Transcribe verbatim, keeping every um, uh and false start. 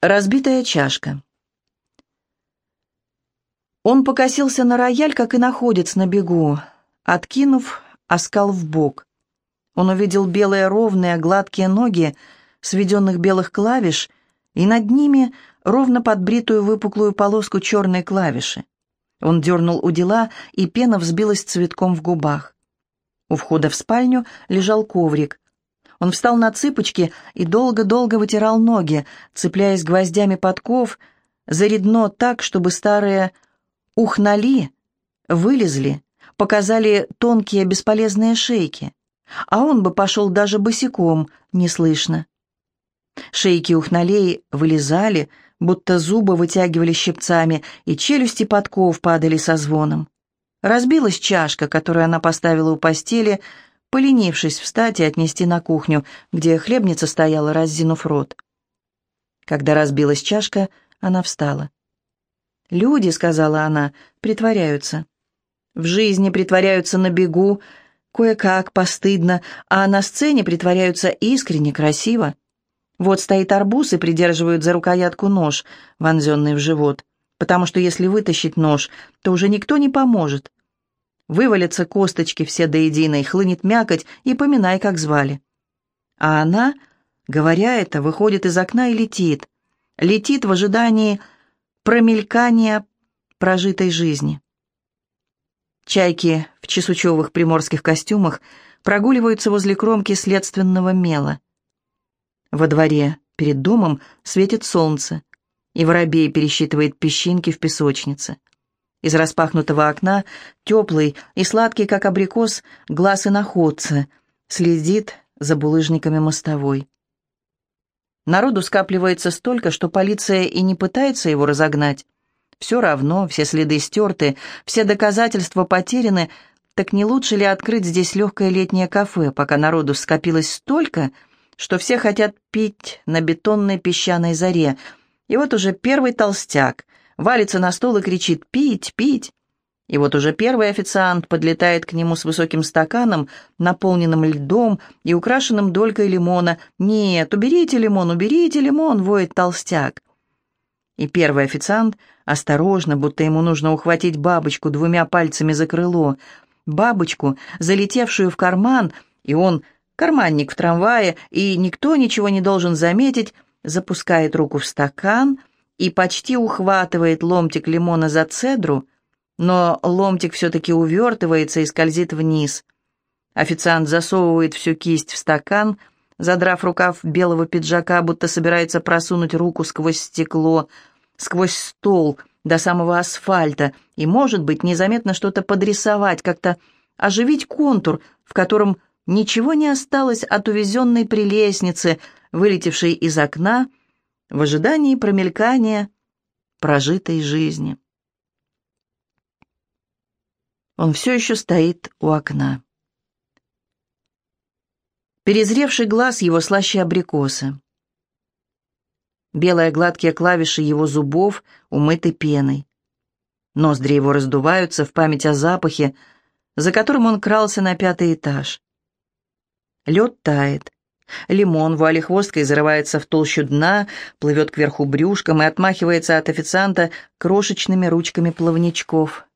Разбитая чашка. Он покосился на рояль, как иноходец на бегу, откинув оскал в бок. Он увидел белые ровные гладкие ноги сведенных белых клавиш и над ними ровно подбритую выпуклую полоску черной клавиши. Он дернул удила, и пена взбилась цветком в губах. У входа в спальню лежал коврик. Он встал на цыпочки и долго-долго вытирал ноги, цепляясь гвоздями подков за редно так, чтобы старые ухнали, вылезли, показали тонкие бесполезные шейки. А он бы пошел даже босиком, неслышно. Шейки ухналей вылезали, будто зубы вытягивали щипцами, и челюсти подков падали со звоном. Разбилась чашка, которую она поставила у постели, поленившись встать и отнести на кухню, где хлебница стояла, раззинув рот. Когда разбилась чашка, она встала. «Люди, — сказала она, — притворяются. В жизни притворяются на бегу, кое-как, постыдно, а на сцене притворяются искренне, красиво. Вот стоит арбуз и придерживают за рукоятку нож, вонзенный в живот, потому что если вытащить нож, то уже никто не поможет. Вывалятся косточки все до единой, хлынет мякоть, и поминай, как звали. А она, говоря это, выходит из окна и летит. Летит в ожидании промелькания прожитой жизни. Чайки в чесучевых приморских костюмах прогуливаются возле кромки следственного мела. Во дворе перед домом светит солнце, и воробей пересчитывает песчинки в песочнице. Из распахнутого окна теплый и сладкий, как абрикос, глаз иноходца следит за булыжниками мостовой. Народу скапливается столько, что полиция и не пытается его разогнать. Все равно, все следы стерты, все доказательства потеряны, так не лучше ли открыть здесь легкое летнее кафе, пока народу скопилось столько, что все хотят пить на бетонной песчаной заре. И вот уже первый толстяк валится на стол и кричит «пить, пить». И вот уже первый официант подлетает к нему с высоким стаканом, наполненным льдом и украшенным долькой лимона. «Нет, уберите лимон, уберите лимон!» — воет толстяк. И первый официант осторожно, будто ему нужно ухватить бабочку двумя пальцами за крыло, бабочку, залетевшую в карман, и он, карманник в трамвае, и никто ничего не должен заметить, запускает руку в стакан и почти ухватывает ломтик лимона за цедру, но ломтик все-таки увертывается и скользит вниз. Официант засовывает всю кисть в стакан, задрав рукав белого пиджака, будто собирается просунуть руку сквозь стекло, сквозь стол до самого асфальта и, может быть, незаметно что-то подрисовать, как-то оживить контур, в котором ничего не осталось от увезенной прелестницы, вылетевшей из окна, в ожидании промелькания прожитой жизни. Он все еще стоит у окна. Перезревший глаз его слаще абрикоса. Белые гладкие клавиши его зубов умыты пеной. Ноздри его раздуваются в память о запахе, за которым он крался на пятый этаж. Лед тает. Лимон вуалехвосткой зарывается в толщу дна, плывет кверху брюшком и отмахивается от официанта крошечными ручками плавничков.